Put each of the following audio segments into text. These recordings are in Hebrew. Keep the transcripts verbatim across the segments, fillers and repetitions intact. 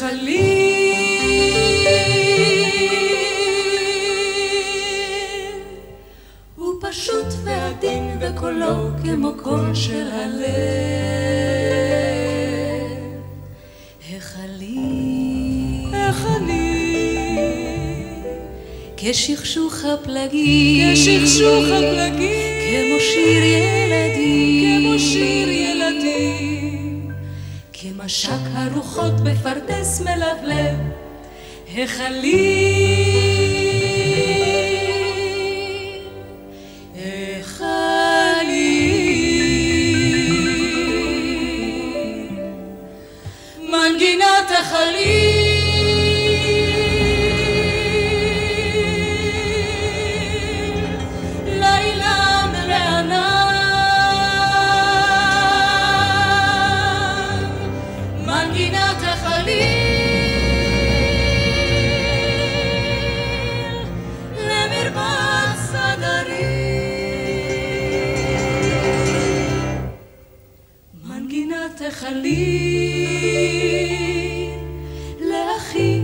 החליל הוא פשוט ועדין וקולו כמו קול של הלב. החליל החליל כשכשוך הפלגים, כשכשוך הפלגים, כמו שיר ילדים, כמו שיר ילדים, כמשק הרוחות בפרדס מלבלב. החליל החליל מנגינת החליל החליל לאחי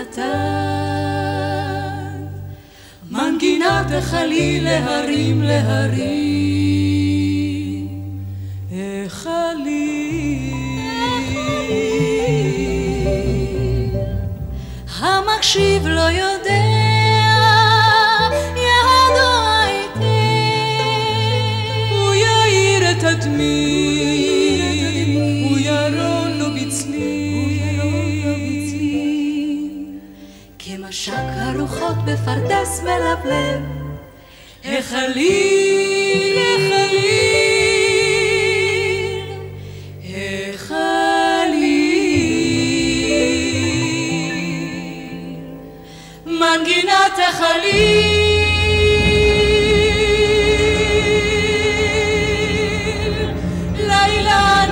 הקטן, מנגינת החליל להרים להרים. החליל המקשיב לא יודע ידו היטב, הוא יאיר את הדמי כמשק הרוחות בפרדס מלבלב. החליל החליל החליל מנגינת החליל לאילן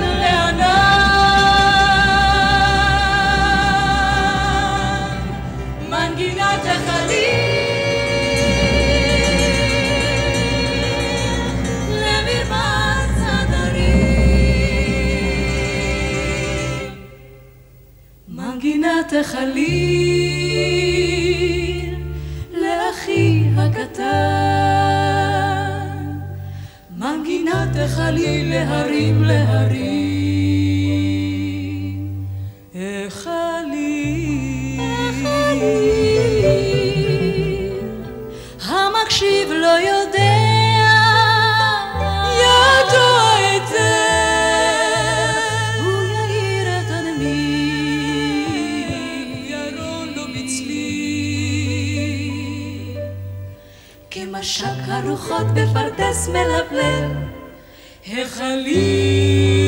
לענן, מנגינת החליל למרמס הדרים. מנגינת החליל לאחי הקטן, מנגינת החליל להרים להרים. החליל המקשיב לא יודע ידו היטב, הוא יאיר את הנמיר, ירון לו בצלי, כמשק הרוחות בפרדס מלבלב. החליל